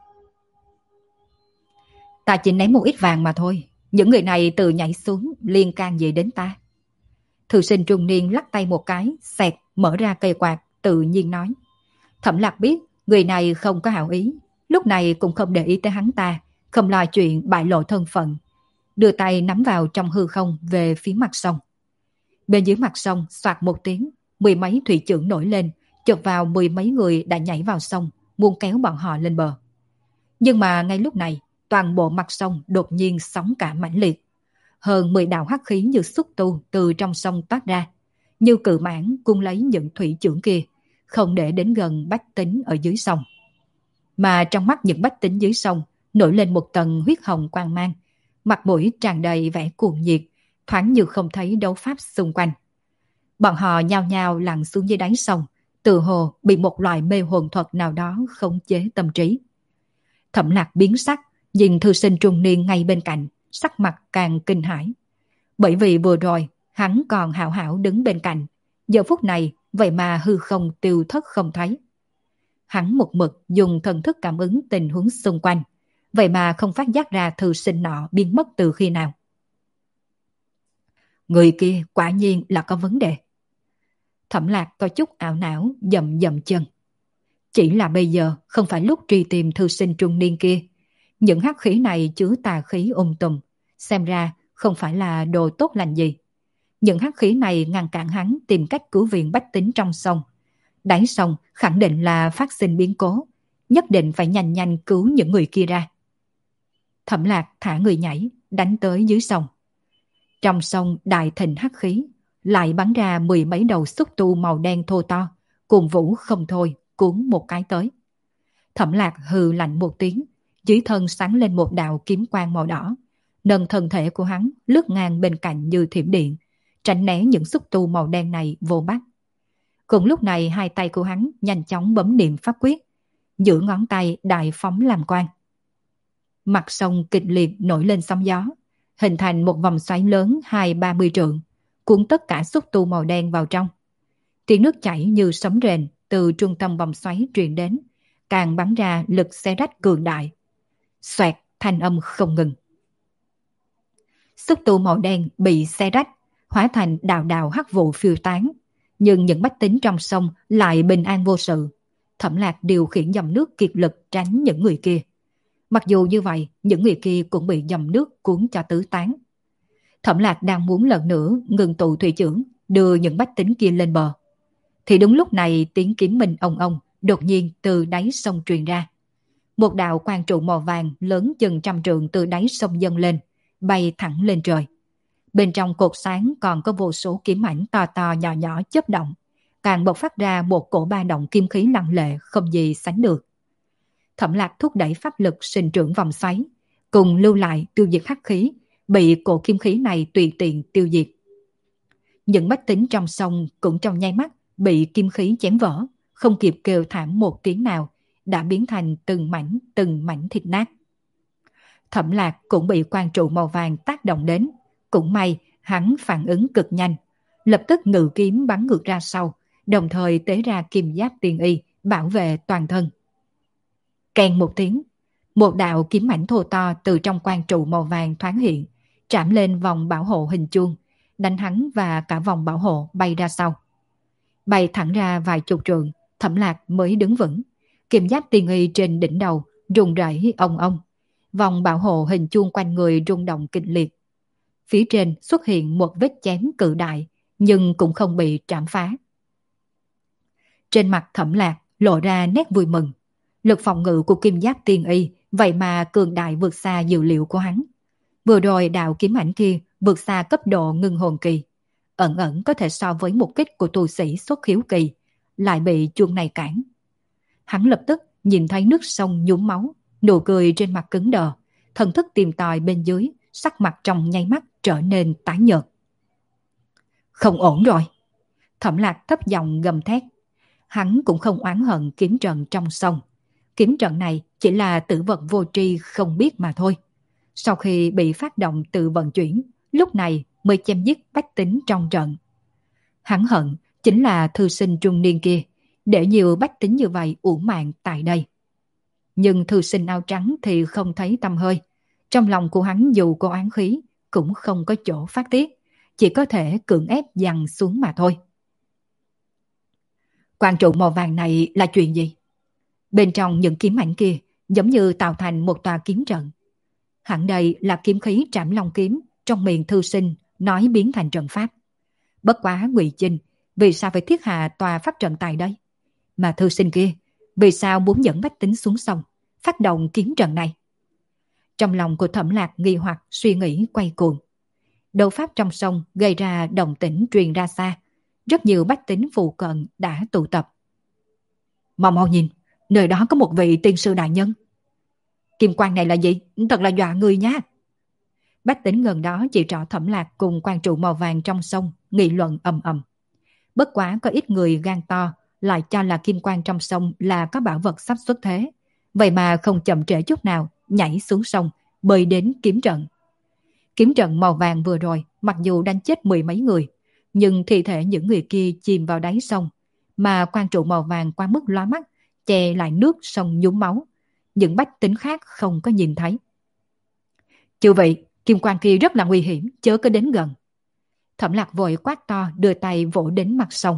A: Ta chỉ ném một ít vàng mà thôi, những người này tự nhảy xuống liên can gì đến ta? Thư sinh trung niên lắc tay một cái, xẹt mở ra cây quạt, tự nhiên nói. Thẩm Lạc biết người này không có hảo ý, lúc này cũng không để ý tới hắn ta, không lo chuyện bại lộ thân phận, đưa tay nắm vào trong hư không về phía mặt sông. Bên dưới mặt sông xoạt một tiếng, mười mấy thủy chưởng nổi lên, chụp vào mười mấy người đã nhảy vào sông, muốn kéo bọn họ lên bờ. Nhưng mà ngay lúc này, toàn bộ mặt sông đột nhiên sóng cả mãnh liệt. Hơn 10 đạo hắc khí như xúc tu từ trong sông toát ra, như cự mãng cung lấy những thủy chưởng kia, không để đến gần bách tính ở dưới sông. Mà trong mắt những bách tính dưới sông nổi lên một tầng huyết hồng quang mang, mặt mũi tràn đầy vẻ cuồng nhiệt, thoáng như không thấy đấu pháp xung quanh. Bọn họ nhao nhao lặn xuống dưới đáy sông, tự hồ bị một loại mê hồn thuật nào đó khống chế tâm trí. Thẩm Lạc biến sắc, nhìn thư sinh trung niên ngay bên cạnh, sắc mặt càng kinh hãi. Bởi vì vừa rồi hắn còn hảo hảo đứng bên cạnh, giờ phút này vậy mà hư không tiêu thất không thấy. Hắn một mực dùng thần thức cảm ứng tình huống xung quanh, vậy mà không phát giác ra thư sinh nọ biến mất từ khi nào. Người kia quả nhiên là có vấn đề. Thẩm Lạc có chút ảo não, dậm dậm chân. Chỉ là bây giờ không phải lúc truy tìm thư sinh trung niên kia. Những hắc khí này chứa tà khí tùm, xem ra không phải là đồ tốt lành gì. Những hắc khí này ngăn cản hắn tìm cách cứu viện bách tính trong sông. Đáy sông khẳng định là phát sinh biến cố, nhất định phải nhanh nhanh cứu những người kia ra. Thẩm Lạc thả người nhảy, đánh tới dưới sông. Trong sông đại thịnh hắc khí, lại bắn ra mười mấy đầu xúc tu màu đen thô to, cùng vũ không thôi, cuốn một cái tới. Thẩm Lạc hừ lạnh một tiếng, dưới thân sáng lên một đạo kiếm quang màu đỏ, nâng thân thể của hắn lướt ngang bên cạnh như thiểm điện, tránh né những xúc tu màu đen này vô bắt. Cùng lúc này hai tay của hắn nhanh chóng bấm niệm pháp quyết, giữa ngón tay đại phóng làm quang. Mặt sông kịch liệt nổi lên sóng gió, hình thành một vòng xoáy lớn 20-30 trượng, cuốn tất cả xúc tu màu đen vào trong. Tiếng nước chảy như sấm rền từ trung tâm vòng xoáy truyền đến, càng bắn ra lực xé rách cường đại. Xoẹt, thanh âm không ngừng. Xúc tu màu đen bị xé rách, hóa thành đạo đạo hắc vụ phiêu tán, nhưng những bách tính trong sông lại bình an vô sự. Thẩm Lạc điều khiển dòng nước kiệt lực tránh những người kia. Mặc dù như vậy, những người kia cũng bị dòng nước cuốn cho tứ tán. Thẩm Lạc đang muốn lần nữa ngừng tụ thủy chưởng, đưa những bách tính kia lên bờ. Thì đúng lúc này tiếng kiếm minh ong ong đột nhiên từ đáy sông truyền ra. Một đạo quang trụ màu vàng lớn chừng 100 trượng từ đáy sông dâng lên, bay thẳng lên trời. Bên trong cột sáng còn có vô số kiếm ảnh to to nhỏ nhỏ chớp động, càng bộc phát ra một cổ ba động kim khí lăng lệ không gì sánh được. Thẩm Lạc thúc đẩy pháp lực sinh trưởng vòng xoáy, cùng lưu lại tiêu diệt hắc khí, bị cổ kim khí này tùy tiện tiêu diệt. Những bách tính trong sông cũng trong nháy mắt bị kim khí chém vỡ, không kịp kêu thảm một tiếng nào, đã biến thành từng mảnh thịt nát. Thẩm Lạc cũng bị quang trụ màu vàng tác động đến, cũng may hắn phản ứng cực nhanh, lập tức ngự kiếm bắn ngược ra sau, đồng thời tế ra kim giáp tiên y bảo vệ toàn thân. Kèn một tiếng, một đạo kiếm ảnh thô to từ trong quang trụ màu vàng thoáng hiện, chạm lên vòng bảo hộ hình chuông, đánh hắn và cả vòng bảo hộ bay ra sau. Bay thẳng ra vài chục trượng, Thẩm Lạc mới đứng vững. Kim giáp tiên y trên đỉnh đầu rung rẩy ong ong, vòng bảo hộ hình chuông quanh người rung động kịch liệt. Phía trên xuất hiện một vết chém cự đại, nhưng cũng không bị trảm phá. Trên mặt Thẩm Lạc lộ ra nét vui mừng. Lực phòng ngự của kim giáp tiên y vậy mà cường đại vượt xa dự liệu của hắn. Vừa rồi đạo kiếm ảnh kia vượt xa cấp độ ngưng hồn kỳ, ẩn ẩn có thể so với một kích của tu sĩ xuất khiếu kỳ, lại bị chuông này cản. Hắn lập tức nhìn thấy nước sông nhuốm máu, nụ cười trên mặt cứng đờ, thần thức tìm tòi bên dưới, sắc mặt trong nháy mắt trở nên tái nhợt. Không ổn rồi. Thẩm Lạc thấp giọng gầm thét. Hắn cũng không oán hận kiếm trận trong sông. Kiếm trận này chỉ là tử vật vô tri không biết mà thôi. Sau khi bị phát động tự vận chuyển, lúc này mới chém giết bách tính trong trận. Hắn hận chính là thư sinh trung niên kia, để nhiều bách tính như vậy uổng mạng tại đây. Nhưng thư sinh áo trắng thì không thấy tăm hơi. Trong lòng của hắn dù có oán khí, cũng không có chỗ phát tiết, chỉ có thể cưỡng ép dằn xuống mà thôi. Quang trụ màu vàng này là chuyện gì? Bên trong những kiếm ảnh kia giống như tạo thành một tòa kiếm trận. Hẳn đây là kiếm khí Trảm Long kiếm trong miệng thư sinh nói biến thành trận pháp. Bất quá Ngụy Chinh, vì sao phải thiết hạ tòa pháp trận tại đây? Mà thư sinh kia, vì sao muốn dẫn bách tính xuống sông, phát động kiếm trận này? Trong lòng của Thẩm Lạc nghi hoặc suy nghĩ quay cuồng. Đấu pháp trong sông gây ra động tĩnh truyền ra xa. Rất nhiều bách tính phụ cận đã tụ tập. Mau mau nhìn, nơi đó có một vị tiên sư đại nhân. Kim quang này là gì? Thật là dọa người nha. Bách tính gần đó chỉ trỏ Thẩm Lạc cùng quang trụ màu vàng trong sông, nghị luận ầm ầm. Bất quá có ít người gan to lại cho là kim quang trong sông là có bảo vật sắp xuất thế. Vậy mà không chậm trễ chút nào, nhảy xuống sông, bơi đến kiếm trận. Kiếm trận màu vàng vừa rồi, mặc dù đánh chết 10 mấy người, nhưng thi thể những người kia chìm vào đáy sông, mà quang trụ màu vàng qua mức lóa mắt, che lại nước sông nhuốm máu. Những bách tính khác không có nhìn thấy. Chư vị, kim quang kia rất là nguy hiểm, chớ có đến gần. Thẩm Lạc vội quát to, đưa tay vỗ đến mặt sông.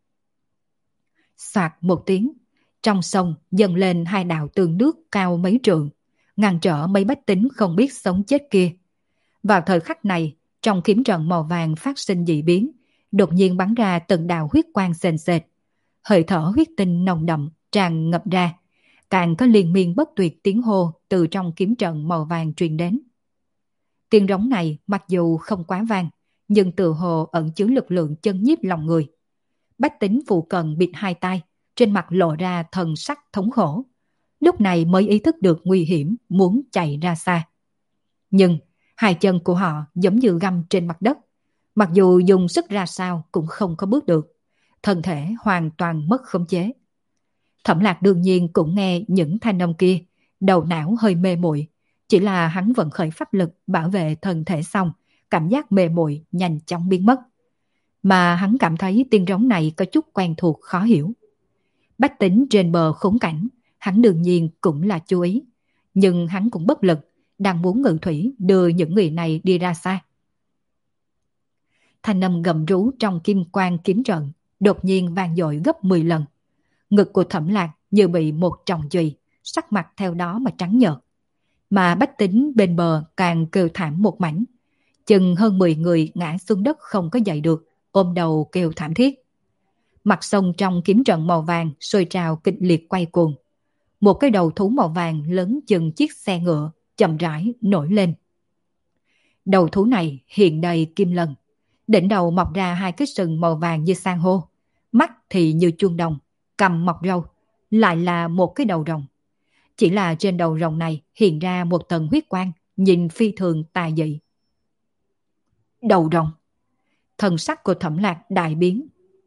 A: Soạt một tiếng, trong sông dâng lên hai đạo tường nước cao mấy trượng, ngăn trở mấy bách tính không biết sống chết kia. Vào thời khắc này, trong kiếm trận màu vàng phát sinh dị biến, đột nhiên bắn ra từng đạo huyết quang sền sệt. Hơi thở huyết tinh nồng đậm tràn ngập ra, càng có liên miên bất tuyệt tiếng hô từ trong kiếm trận màu vàng truyền đến. Tiếng rống này mặc dù không quá vang, nhưng tự hồ ẩn chứa lực lượng chân nhiếp lòng người. Bách tính phụ cận bịt hai tai, trên mặt lộ ra thần sắc thống khổ. Lúc này mới ý thức được nguy hiểm, muốn chạy ra xa. Nhưng Hai chân của họ giống như găm trên mặt đất. Mặc dù dùng sức ra sao cũng không có bước được. Thân thể hoàn toàn mất khống chế. Thẩm Lạc đương nhiên cũng nghe những thanh âm kia, đầu não hơi mê muội, chỉ là hắn vẫn khởi pháp lực bảo vệ thân thể xong, cảm giác mê muội nhanh chóng biến mất. Mà hắn cảm thấy tiếng rống này có chút quen thuộc khó hiểu. Bách Tính trên bờ khốn cảnh, hắn đương nhiên cũng là chú ý, nhưng hắn cũng bất lực, đang muốn ngự thủy đưa những người này đi ra xa. Thanh âm gầm rú trong kim quang kiếm trận đột nhiên vang dội gấp 10 lần. Ngực của Thẩm Lạc như bị một tròng chùy, sắc mặt theo đó mà trắng nhợt. Mà Bách Tính bên bờ càng kêu thảm một mảnh. Chừng hơn 10 người ngã xuống đất không có dậy được, ôm đầu kêu thảm thiết. Mặt sông trong kiếm trận màu vàng sôi trào kịch liệt quay cuồng. Một cái đầu thú màu vàng lớn chừng chiếc xe ngựa chậm rãi nổi lên. Đầu thú này hiện đầy kim lân, đỉnh đầu mọc ra hai cái sừng màu vàng như san hô, mắt thì như chuông đồng, cằm mọc râu, lại là một cái đầu rồng. Chỉ là trên đầu rồng này hiện ra một tầng huyết quang, nhìn phi thường tà dị. Đầu rồng. Thần sắc của Thẩm Lạc đại biến.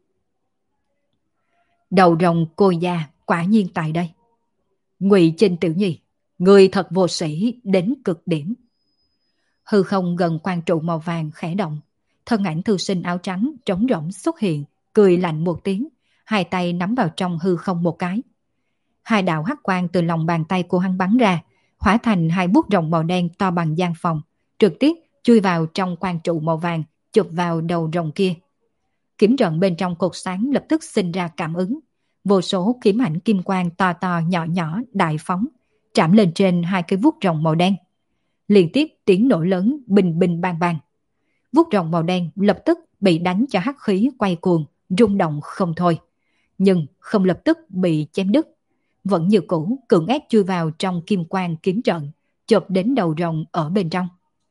A: Đầu rồng cô già quả nhiên tại đây. Ngụy Chinh tiểu nhi, người thật vô sĩ đến cực điểm. Hư không gần quan trụ màu vàng khẽ động, thân ảnh thư sinh áo trắng trống rỗng xuất hiện, cười lạnh một tiếng, hai tay nắm vào trong hư không một cái. Hai đạo hắc quang từ lòng bàn tay của hắn bắn ra, hóa thành hai bút rồng màu đen to bằng gian phòng, trực tiếp chui vào trong quan trụ màu vàng, chụp vào đầu rồng kia. Kiếm trận bên trong cột sáng lập tức sinh ra cảm ứng, vô số kiếm ảnh kim quang to to nhỏ nhỏ đại phóng, chạm lên trên hai cái vuốt rồng màu đen. Liên tiếp tiếng nổ lớn bình bình bang bang. Vuốt rồng màu đen lập tức bị đánh cho hắc khí quay cuồng, rung động không thôi, nhưng không lập tức bị chém đứt, vẫn như cũ cưỡng ép chui vào trong kim quang kiếm trận, chộp đến đầu rồng ở bên trong.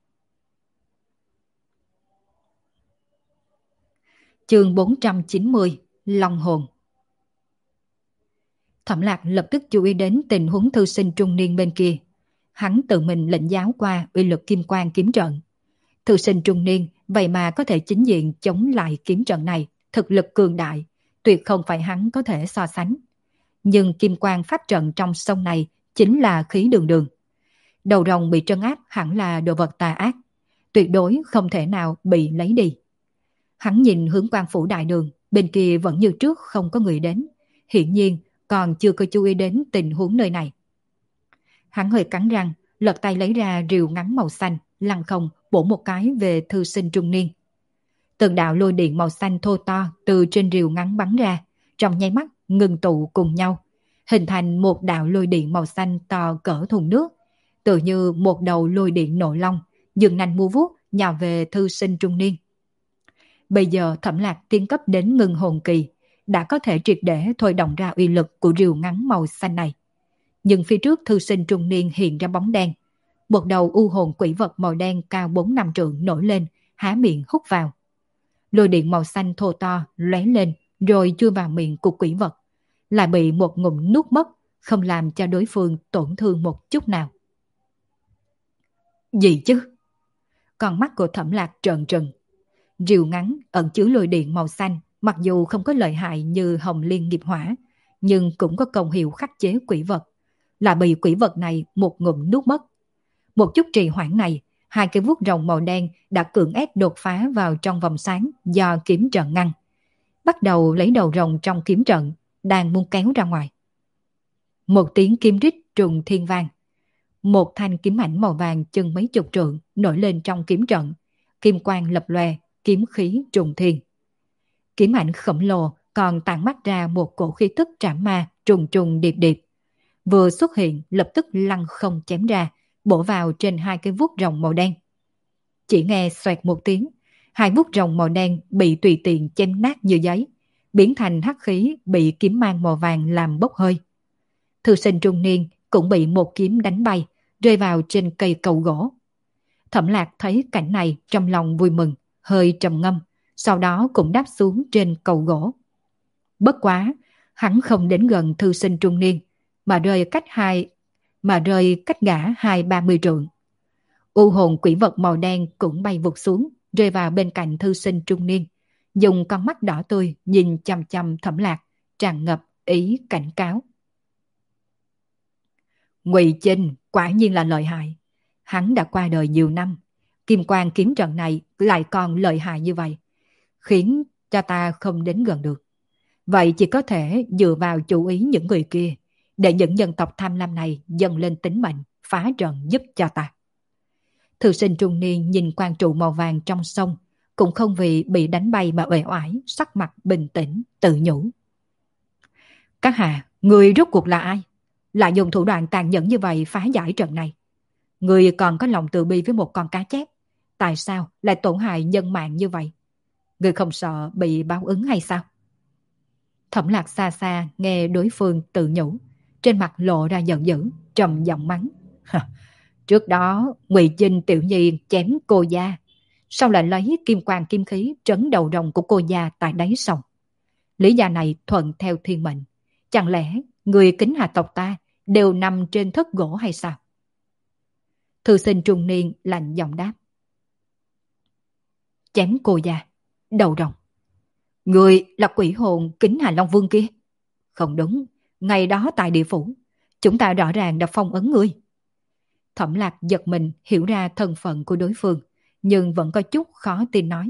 A: Chương 490 Long hồn. Thẩm Lạc lập tức chú ý đến tình huống thư sinh trung niên bên kia. Hắn tự mình lệnh giáo qua uy lực kim quang kiếm trận. Thư sinh trung niên vậy mà có thể chính diện chống lại kiếm trận này, thực lực cường đại, tuyệt không phải hắn có thể so sánh. Nhưng kim quang pháp trận trong sông này chính là khí đường đường. Đầu rồng bị trấn áp hẳn là đồ vật tà ác, tuyệt đối không thể nào bị lấy đi. Hắn nhìn hướng Quan phủ đại đường, bên kia vẫn như trước không có người đến, hiển nhiên còn chưa có chú ý đến tình huống nơi này. Hắn hơi cắn răng, lật tay lấy ra rìu ngắn màu xanh, lăng không bổ một cái về thư sinh trung niên. Từng đạo lôi điện màu xanh thô to từ trên rìu ngắn bắn ra, trong nháy mắt ngừng tụ cùng nhau, hình thành một đạo lôi điện màu xanh to cỡ thùng nước, tự như một đầu lôi điện nộ long, dừng nanh mua vuốt nhào về thư sinh trung niên. Bây giờ Thẩm Lạc tiến cấp đến ngưng hồn kỳ, đã có thể triệt để thôi động ra uy lực của rìu ngắn màu xanh này. Nhưng phía trước thư sinh trung niên hiện ra bóng đen, một đầu u hồn quỷ vật màu đen cao 4-5 trượng nổi lên, há miệng hút vào. Lôi điện màu xanh thô to lóe lên rồi chui vào miệng của quỷ vật, lại bị một ngụm nuốt mất, không làm cho đối phương tổn thương một chút nào. Gì chứ? Con mắt của Thẩm Lạc trợn trừng. Rìu ngắn ẩn chứa lôi điện màu xanh, mặc dù không có lợi hại như hồng liên nghiệp hỏa, nhưng cũng có công hiệu khắc chế quỷ vật, là bị quỷ vật này một ngụm nuốt mất. Một chút trì hoãn này, hai cái vuốt rồng màu đen đã cưỡng ép đột phá vào trong vòng sáng do kiếm trận ngăn, bắt đầu lấy đầu rồng trong kiếm trận, đang muốn kéo ra ngoài. Một tiếng kim rít trùng thiên vang, một thanh kiếm ảnh màu vàng chừng mấy chục trượng nổi lên trong kiếm trận, kim quang lập lòe, kiếm khí trùng thiên. Kiếm ảnh khổng lồ còn tản mắt ra một cổ khí tức trảm ma trùng trùng điệp điệp, vừa xuất hiện lập tức lăng không chém ra, bổ vào trên hai cái vuốt rồng màu đen. Chỉ nghe xoẹt một tiếng, hai vuốt rồng màu đen bị tùy tiện chém nát như giấy, biến thành hắc khí bị kiếm mang màu vàng làm bốc hơi. Thư sinh trung niên cũng bị một kiếm đánh bay, rơi vào trên cây cầu gỗ. Thẩm Lạc thấy cảnh này trong lòng vui mừng, hơi trầm ngâm, sau đó cũng đáp xuống trên cầu gỗ. Bất quá, hắn không đến gần thư sinh trung niên, mà rơi cách gã 20-30 trượng. U hồn quỷ vật màu đen cũng bay vụt xuống, rơi vào bên cạnh thư sinh trung niên, dùng con mắt đỏ tươi nhìn chằm chằm Thẩm Lạc, tràn ngập ý cảnh cáo. Ngụy Chinh quả nhiên là lợi hại. Hắn đã qua đời nhiều năm, kim quang kiếm trận này lại còn lợi hại như vậy, khiến cho ta không đến gần được. Vậy chỉ có thể dựa vào chú ý những người kia, để những dân tộc tham lam này dâng lên tính mệnh, phá trận giúp cho ta. Thư sinh trung niên nhìn quang trụ màu vàng trong sông, cũng không vì bị đánh bay mà uể oải, sắc mặt bình tĩnh, tự nhủ. Các hạ, người rốt cuộc là ai? Lại dùng thủ đoạn tàn nhẫn như vậy phá giải trận này. Người còn có lòng từ bi với một con cá chép, tại sao lại tổn hại nhân mạng như vậy? Người không sợ bị báo ứng hay sao? Thẩm Lạc xa xa nghe đối phương tự nhủ, trên mặt lộ ra giận dữ, trầm giọng mắng. Trước đó Ngụy Chinh tiểu nhi chém cô gia, sau lại lấy kim quang kim khí trấn đầu rồng của cô gia tại đáy sông. Lý gia này thuận theo thiên mệnh, chẳng lẽ người Kính Hà tộc ta đều nằm trên thất gỗ hay sao? Thư sinh trung niên lạnh giọng đáp. Chém cô gia, đầu rồng. Người là quỷ hồn Kính Hà Long Vương kia? Không đúng, ngày đó tại địa phủ, chúng ta rõ ràng đã phong ấn ngươi. Thẩm Lạc giật mình hiểu ra thân phận của đối phương, nhưng vẫn có chút khó tin nói.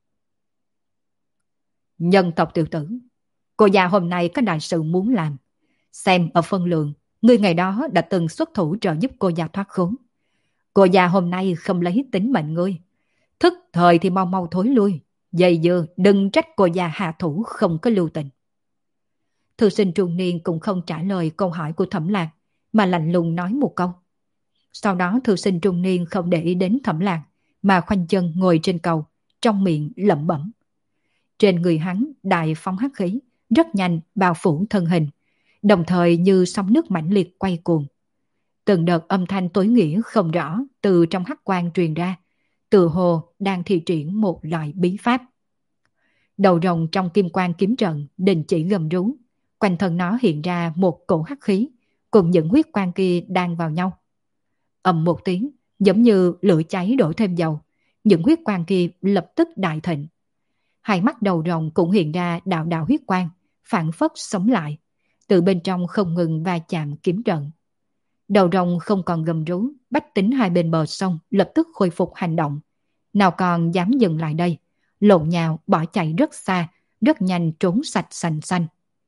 A: Nhân tộc tiểu tử, cô già hôm nay có đại sự muốn làm. Xem ở phân lượng, ngươi ngày đó đã từng xuất thủ trợ giúp cô già thoát khốn. Cô già hôm nay không lấy tính mệnh ngươi. Thức thời thì mau mau thối lui. Dày dưa đừng trách cô già hạ thủ không có lưu tình. Thư sinh trung niên cũng không trả lời câu hỏi của Thẩm Lạc, mà lạnh lùng nói một câu. Sau đó thư sinh trung niên không để ý đến Thẩm Lạc, mà khoanh chân ngồi trên cầu, trong miệng lẩm bẩm. Trên người hắn đại phóng hắc khí, rất nhanh bao phủ thân hình, đồng thời như sóng nước mãnh liệt quay cuồng. Từng đợt âm thanh tối nghĩa không rõ từ trong hắc quang truyền ra, tự hồ đang thi triển một loại bí pháp. Đầu rồng trong kim quang kiếm trận đình chỉ gầm rú, quanh thân nó hiện ra một cổ hắc khí, cùng những huyết quang kia đan vào nhau. Ầm một tiếng, giống như lửa cháy đổ thêm dầu, những huyết quang kia lập tức đại thịnh. Hai mắt đầu rồng cũng hiện ra đạo đạo huyết quang, phản phất sống lại, từ bên trong không ngừng va chạm kiếm trận. Đầu rồng không còn gầm rú, bách tính hai bên bờ sông lập tức khôi phục hành động. Nào còn dám dừng lại đây, lộn nhào bỏ chạy rất xa, rất nhanh trốn sạch sành xanh.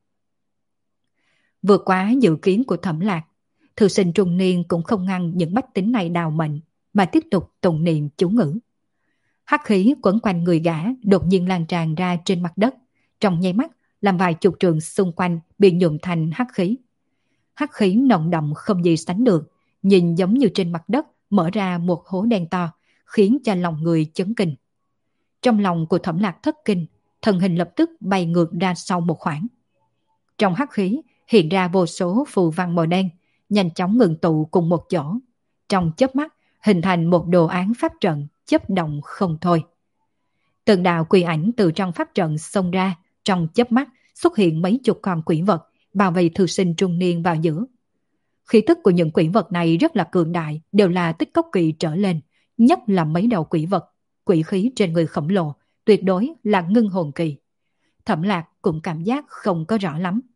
A: Vượt quá dự kiến của Thẩm Lạc, thư sinh trung niên cũng không ngăn những bách tính này đào mệnh, mà tiếp tục tụng niệm chú ngữ. Hắc khí quấn quanh người gã đột nhiên lan tràn ra trên mặt đất, trong nháy mắt làm vài chục trường xung quanh bị nhuộm thành hắc khí. Hắc khí nồng đậm không gì sánh được, nhìn giống như trên mặt đất mở ra một hố đen to, khiến cho lòng người chấn kinh. Trong lòng của Thẩm Lạc thất kinh, thân hình lập tức bay ngược ra sau một khoảng. Trong hắc khí hiện ra vô số phù văn màu đen, nhanh chóng ngừng tụ cùng một chỗ. Trong chớp mắt hình thành một đồ án pháp trận, chớp động không thôi. Từng đạo quỷ ảnh từ trong pháp trận xông ra, trong chớp mắt xuất hiện mấy chục con quỷ vật, bao vây thư sinh trung niên vào giữa. Khí tức của những quỷ vật này rất là cường đại, đều là tích cốc kỳ trở lên, nhất là mấy đầu quỷ vật, quỷ khí trên người khổng lồ, tuyệt đối là ngưng hồn kỳ. Thẩm Lạc cũng cảm giác không có rõ lắm.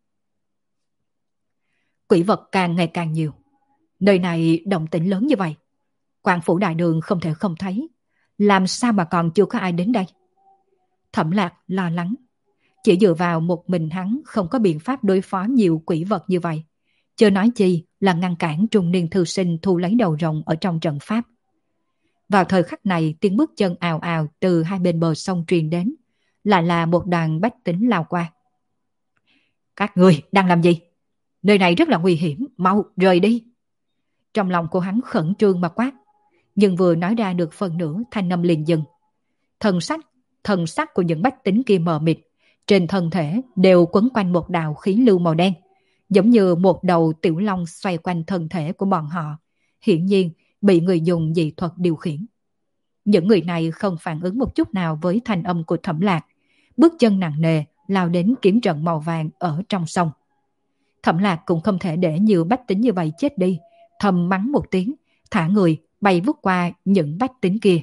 A: Quỷ vật càng ngày càng nhiều. Nơi này động tĩnh lớn như vậy, Quan phủ đại đường không thể không thấy. Làm sao mà còn chưa có ai đến đây? Thẩm Lạc lo lắng. Chỉ dựa vào một mình hắn không có biện pháp đối phó nhiều quỷ vật như vậy. Chưa nói chi là ngăn cản trung niên thư sinh thu lấy đầu rồng ở trong trận pháp. Vào thời khắc này, tiếng bước chân ào ào từ hai bên bờ sông truyền đến, lại là một đoàn bách tính lao qua. Các người đang làm gì? Nơi này rất là nguy hiểm, mau rời đi. Trong lòng của hắn khẩn trương mà quát, nhưng vừa nói ra được phần nửa thanh âm liền dừng. Thần sắc của những bách tính kia mờ mịt, trên thân thể đều quấn quanh một đạo khí lưu màu đen, giống như một đầu tiểu long xoay quanh thân thể của bọn họ, hiển nhiên bị người dùng dị thuật điều khiển. Những người này không phản ứng một chút nào với thanh âm của Thẩm Lạc, bước chân nặng nề lao đến kiếm trận màu vàng ở trong sông. Thẩm Lạc cũng không thể để nhiều bách tính như vậy chết đi, thầm mắng một tiếng, thả người bay vút qua những bách tính kia.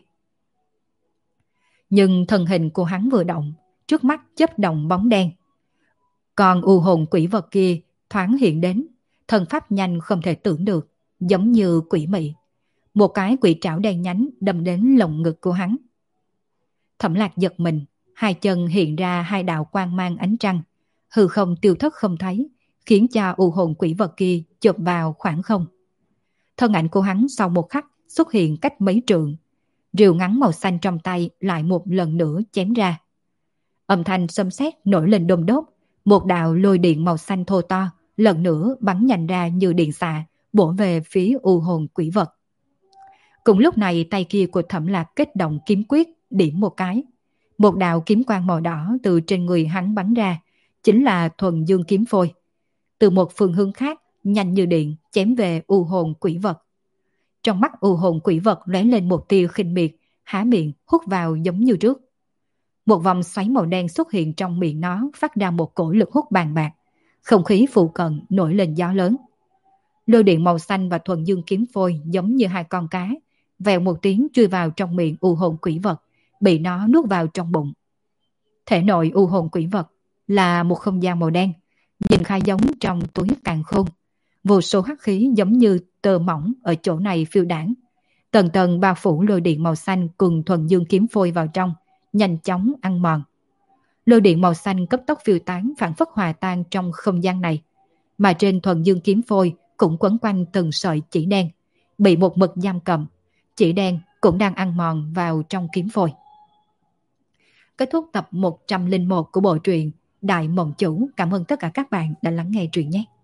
A: Nhưng thân hình của hắn vừa động, trước mắt chớp động bóng đen. Còn u hồn quỷ vật kia thoáng hiện đến, thân pháp nhanh không thể tưởng được, giống như quỷ mị. Một cái quỷ trảo đen nhánh đâm đến lồng ngực của hắn. Thẩm Lạc giật mình, hai chân hiện ra hai đạo quang mang ánh trăng, hư không tiêu thất không thấy, khiến cho u hồn quỷ vật kia chộp vào khoảng không. Thân ảnh của hắn sau một khắc xuất hiện cách mấy trượng, rìu ngắn màu xanh trong tay lại một lần nữa chém ra. Âm thanh xâm sét nổi lên đôm đốt, một đạo lôi điện màu xanh thô to lần nữa bắn nhanh ra như điện xạ, bổ về phía u hồn quỷ vật. Cùng lúc này tay kia của Thẩm Lạc kết động kiếm quyết, điểm một cái. Một đạo kiếm quang màu đỏ từ trên người hắn bắn ra, chính là thuần dương kiếm phôi. Từ một phương hướng khác, nhanh như điện, chém về u hồn quỷ vật. Trong mắt u hồn quỷ vật lóe lên một tia khinh miệt, há miệng hút vào giống như trước. Một vòng xoáy màu đen xuất hiện trong miệng nó, phát ra một cổ lực hút bàn bạc. Không khí phụ cận nổi lên gió lớn. Lôi điện màu xanh và thuần dương kiếm phôi giống như hai con cá, vèo một tiếng chui vào trong miệng u hồn quỷ vật, bị nó nuốt vào trong bụng. Thể nội u hồn quỷ vật là một không gian màu đen, nhìn khá giống trong túi càn khôn. Vô số hắc khí giống như tơ mỏng ở chỗ này phiêu đảng. Tầng tầng bao phủ lôi điện màu xanh cùng thuần dương kiếm phôi vào trong, nhanh chóng ăn mòn. Lôi điện màu xanh cấp tốc phiêu tán, phản phất hòa tan trong không gian này. Mà trên thuần dương kiếm phôi cũng quấn quanh từng sợi chỉ đen, bị một mực giam cầm. Chỉ đen cũng đang ăn mòn vào trong kiếm phôi. Kết thúc tập 101 của bộ truyện Đại Mộng Chủ. Cảm ơn tất cả các bạn đã lắng nghe truyện nhé.